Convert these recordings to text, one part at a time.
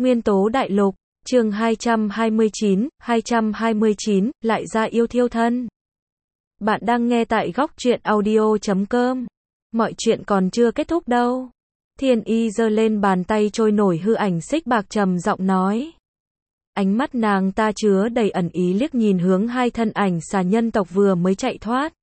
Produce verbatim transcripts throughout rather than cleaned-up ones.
Nguyên tố đại lục, chương hai trăm hai mươi chín, hai trăm hai mươi chín, lại ra yêu thiêu thân. Bạn đang nghe tại góc truyện audio chấm com. Mọi chuyện còn chưa kết thúc đâu. Thiên Y giơ lên bàn tay trôi nổi hư ảnh xích bạc trầm giọng nói. Ánh mắt nàng ta chứa đầy ẩn ý liếc nhìn hướng hai thân ảnh xà nhân tộc vừa mới chạy thoát.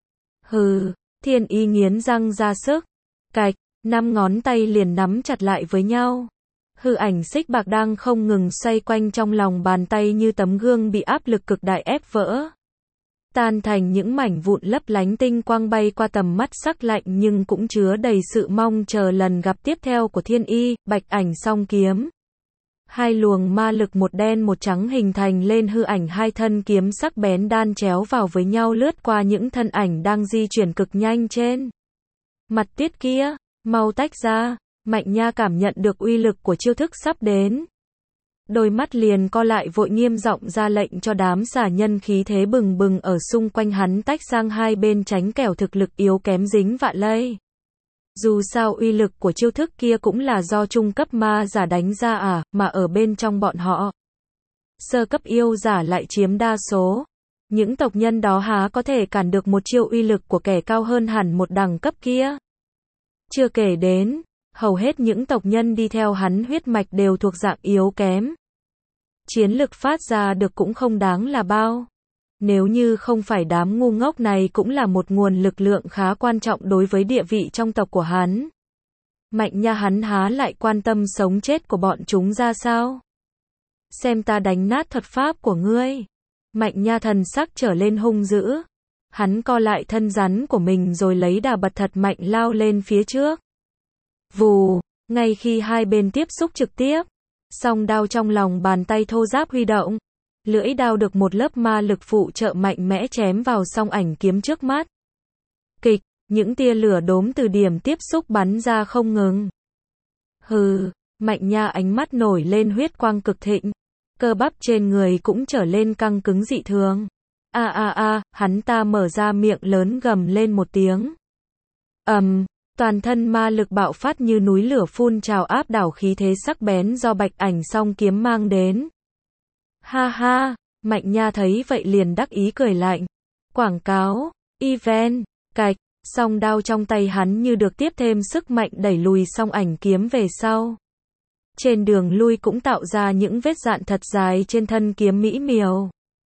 Hừ, Thiên Y nghiến răng ra sức. Cạch, năm ngón tay liền nắm chặt lại với nhau. Hư ảnh xích bạc đang không ngừng xoay quanh trong lòng bàn tay như tấm gương bị áp lực cực đại ép vỡ. Tan thành những mảnh vụn lấp lánh tinh quang bay qua tầm mắt sắc lạnh nhưng cũng chứa đầy sự mong chờ lần gặp tiếp theo của Thiên Y, bạch ảnh song kiếm. Hai luồng ma lực một đen một trắng hình thành lên hư ảnh hai thân kiếm sắc bén đan chéo vào với nhau lướt qua những thân ảnh đang di chuyển cực nhanh trên mặt tuyết kia, mau tách ra. Mạnh Nha cảm nhận được uy lực của chiêu thức sắp đến. Đôi mắt liền co lại vội nghiêm giọng ra lệnh cho đám xà nhân khí thế bừng bừng ở xung quanh hắn tách sang hai bên tránh kẻo thực lực yếu kém dính vạ lây. Dù sao uy lực của chiêu thức kia cũng là do trung cấp ma giả đánh ra à, mà ở bên trong bọn họ. Sơ cấp yêu giả lại chiếm đa số. Những tộc nhân đó há có thể cản được một chiêu uy lực của kẻ cao hơn hẳn một đẳng cấp kia. Chưa kể đến, hầu hết những tộc nhân đi theo hắn huyết mạch đều thuộc dạng yếu kém. Chiến lực phát ra được cũng không đáng là bao. Nếu như không phải đám ngu ngốc này cũng là một nguồn lực lượng khá quan trọng đối với địa vị trong tộc của hắn. Mạnh Nha hắn há lại quan tâm sống chết của bọn chúng ra sao? Xem ta đánh nát thuật pháp của ngươi. Mạnh Nha thần sắc trở lên hung dữ. Hắn co lại thân rắn của mình rồi lấy đà bật thật mạnh lao lên phía trước. Vù, ngay khi hai bên tiếp xúc trực tiếp, song đao trong lòng bàn tay thô ráp huy động, lưỡi đao được một lớp ma lực phụ trợ mạnh mẽ chém vào song ảnh kiếm trước mắt. Kịch, những tia lửa đốm từ điểm tiếp xúc bắn ra không ngừng. Hừ, Mạnh Nha ánh mắt nổi lên huyết quang cực thịnh, cơ bắp trên người cũng trở lên căng cứng dị thường. A a a, hắn ta mở ra miệng lớn gầm lên một tiếng. Ầm. Um, Toàn thân ma lực bạo phát như núi lửa phun trào áp đảo khí thế sắc bén do bạch ảnh song kiếm mang đến. Ha ha, Mạnh Nha thấy vậy liền đắc ý cười lạnh. Quảng cáo, event, cạch, song đao trong tay hắn như được tiếp thêm sức mạnh đẩy lùi song ảnh kiếm về sau. Trên đường lui cũng tạo ra những vết dạn thật dài trên thân kiếm mỹ miều.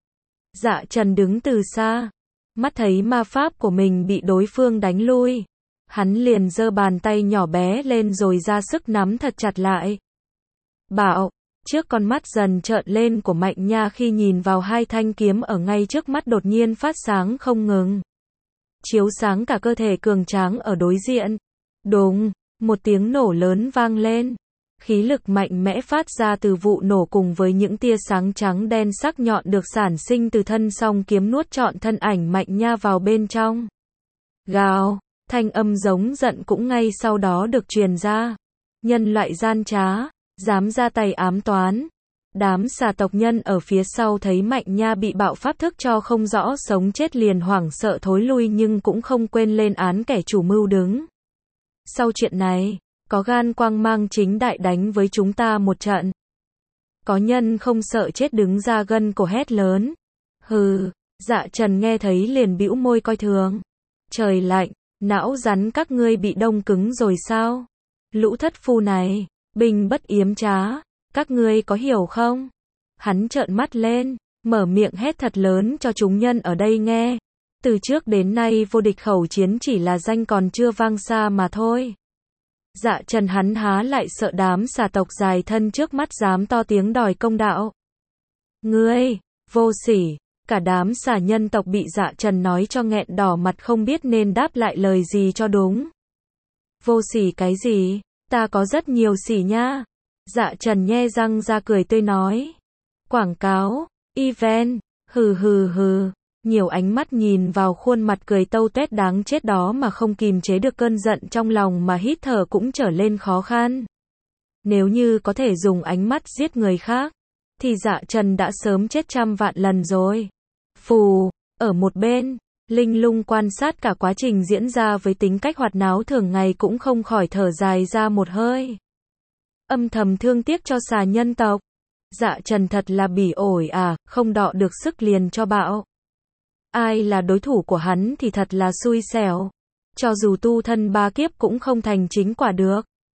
Dạ Trần đứng từ xa, mắt thấy ma pháp của mình bị đối phương đánh lui. Hắn liền giơ bàn tay nhỏ bé lên rồi ra sức nắm thật chặt lại. Bảo, trước con mắt dần trợn lên của Mạnh Nha khi nhìn vào hai thanh kiếm ở ngay trước mắt đột nhiên phát sáng không ngừng. Chiếu sáng cả cơ thể cường tráng ở đối diện. Đùng, một tiếng nổ lớn vang lên. Khí lực mạnh mẽ phát ra từ vụ nổ cùng với những tia sáng trắng đen sắc nhọn được sản sinh từ thân song kiếm nuốt trọn thân ảnh Mạnh Nha vào bên trong. Gào. Thanh âm giống giận cũng ngay sau đó được truyền ra. Nhân loại gian trá, dám ra tay ám toán. Đám xà tộc nhân ở phía sau thấy Mạnh Nha bị bạo pháp thức cho không rõ sống chết liền hoảng sợ thối lui nhưng cũng không quên lên án kẻ chủ mưu đứng sau chuyện này, có gan quang mang chính đại đánh với chúng ta một trận. Có nhân không sợ chết đứng ra gân cổ hét lớn. Hừ, Dạ Trần nghe thấy liền bĩu môi coi thường. Trời lạnh. Não rắn các ngươi bị đông cứng rồi sao? Lũ thất phu này, binh bất yếm trá, các ngươi có hiểu không? Hắn trợn mắt lên, mở miệng hét thật lớn cho chúng nhân ở đây nghe. Từ trước đến nay vô địch khẩu chiến chỉ là danh còn chưa vang xa mà thôi. Dạ Trần hắn há lại sợ đám xà tộc dài thân trước mắt dám to tiếng đòi công đạo. Ngươi, vô sỉ. Cả đám xà nhân tộc bị Dạ Trần nói cho nghẹn đỏ mặt không biết nên đáp lại lời gì cho đúng. Vô sỉ cái gì? Ta có rất nhiều sỉ nha. Dạ Trần nhe răng ra cười tươi nói. Quảng cáo, event, hừ hừ hừ. Nhiều ánh mắt nhìn vào khuôn mặt cười tâu tuét đáng chết đó mà không kìm chế được cơn giận trong lòng mà hít thở cũng trở lên khó khăn. Nếu như có thể dùng ánh mắt giết người khác, thì Dạ Trần đã sớm chết trăm vạn lần rồi. Phù, ở một bên, Linh Lung quan sát cả quá trình diễn ra với tính cách hoạt náo thường ngày cũng không khỏi thở dài ra một hơi. Âm thầm thương tiếc cho xà nhân tộc. Dạ Trần thật là bỉ ổi à, không đọ được sức liền cho bạo. Ai là đối thủ của hắn thì thật là xui xẻo. Cho dù tu thân ba kiếp cũng không thành chính quả được.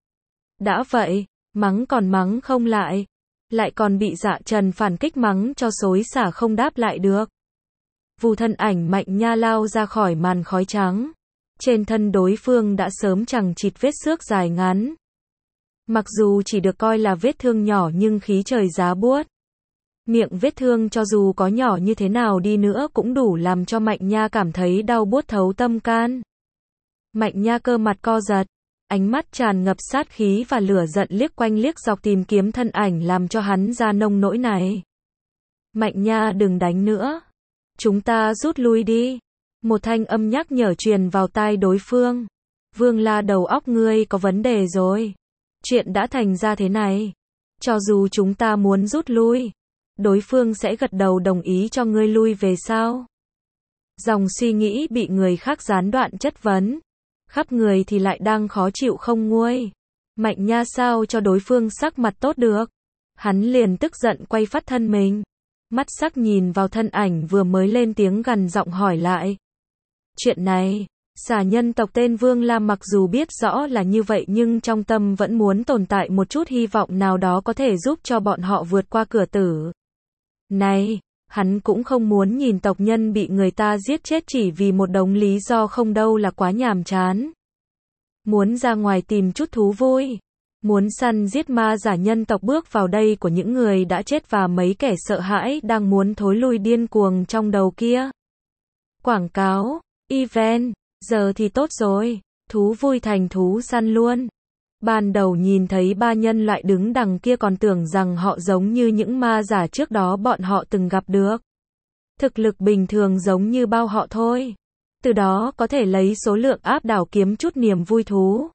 Đã vậy, mắng còn mắng không lại. Lại còn bị Dạ Trần phản kích mắng cho xối xả không đáp lại được. Vù thân ảnh Mạnh Nha lao ra khỏi màn khói trắng. Trên thân đối phương đã sớm chằng chịt vết xước dài ngắn. Mặc dù chỉ được coi là vết thương nhỏ nhưng khí trời giá buốt. Miệng vết thương cho dù có nhỏ như thế nào đi nữa cũng đủ làm cho Mạnh Nha cảm thấy đau buốt thấu tâm can. Mạnh Nha cơ mặt co giật, ánh mắt tràn ngập sát khí và lửa giận liếc quanh liếc dọc tìm kiếm thân ảnh làm cho hắn ra nông nỗi này. Mạnh Nha đừng đánh nữa. Chúng ta rút lui đi. Một thanh âm nhắc nhở truyền vào tai đối phương. Vương La đầu óc ngươi có vấn đề rồi. Chuyện đã thành ra thế này. Cho dù chúng ta muốn rút lui, đối phương sẽ gật đầu đồng ý cho ngươi lui về sao? Dòng suy nghĩ bị người khác gián đoạn chất vấn. Khắp người thì lại đang khó chịu không nguôi. Mạnh Nha sao cho đối phương sắc mặt tốt được. Hắn liền tức giận quay phát thân mình. Mắt sắc nhìn vào thân ảnh vừa mới lên tiếng gằn giọng hỏi lại. Chuyện này, xà nhân tộc tên Vương La mặc dù biết rõ là như vậy nhưng trong tâm vẫn muốn tồn tại một chút hy vọng nào đó có thể giúp cho bọn họ vượt qua cửa tử. Này, hắn cũng không muốn nhìn tộc nhân bị người ta giết chết chỉ vì một đống lý do không đâu là quá nhàm chán. Muốn ra ngoài tìm chút thú vui. Muốn săn giết ma giả nhân tộc bước vào đây của những người đã chết và mấy kẻ sợ hãi đang muốn thối lui điên cuồng trong đầu kia. Quảng cáo, event, giờ thì tốt rồi, thú vui thành thú săn luôn. Ban đầu nhìn thấy ba nhân loại đứng đằng kia còn tưởng rằng họ giống như những ma giả trước đó bọn họ từng gặp được. Thực lực bình thường giống như bao họ thôi. Từ đó có thể lấy số lượng áp đảo kiếm chút niềm vui thú.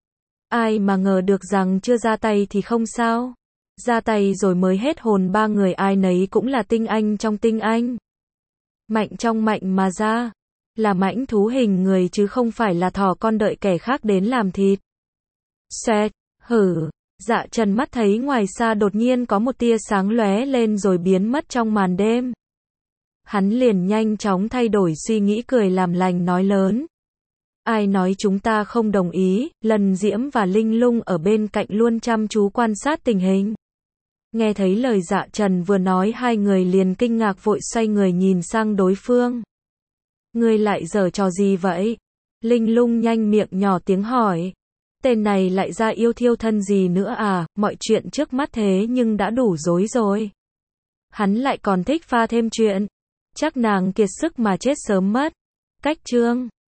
Ai mà ngờ được rằng chưa ra tay thì không sao. Ra tay rồi mới hết hồn ba người ai nấy cũng là tinh anh trong tinh anh. Mạnh trong mạnh mà ra. Là mãnh thú hình người chứ không phải là thỏ con đợi kẻ khác đến làm thịt. Xoẹt, hử. Dạ Trần mắt thấy ngoài xa đột nhiên có một tia sáng lóe lên rồi biến mất trong màn đêm. Hắn liền nhanh chóng thay đổi suy nghĩ cười làm lành nói lớn. Ai nói chúng ta không đồng ý, Lần Diễm và Linh Lung ở bên cạnh luôn chăm chú quan sát tình hình. Nghe thấy lời Dạ Trần vừa nói hai người liền kinh ngạc vội xoay người nhìn sang đối phương. Ngươi lại giở trò gì vậy? Linh Lung nhanh miệng nhỏ tiếng hỏi. Tên này lại ra yêu thiêu thân gì nữa à, mọi chuyện trước mắt thế nhưng đã đủ rối rồi. Hắn lại còn thích pha thêm chuyện. Chắc nàng kiệt sức mà chết sớm mất. Cách chương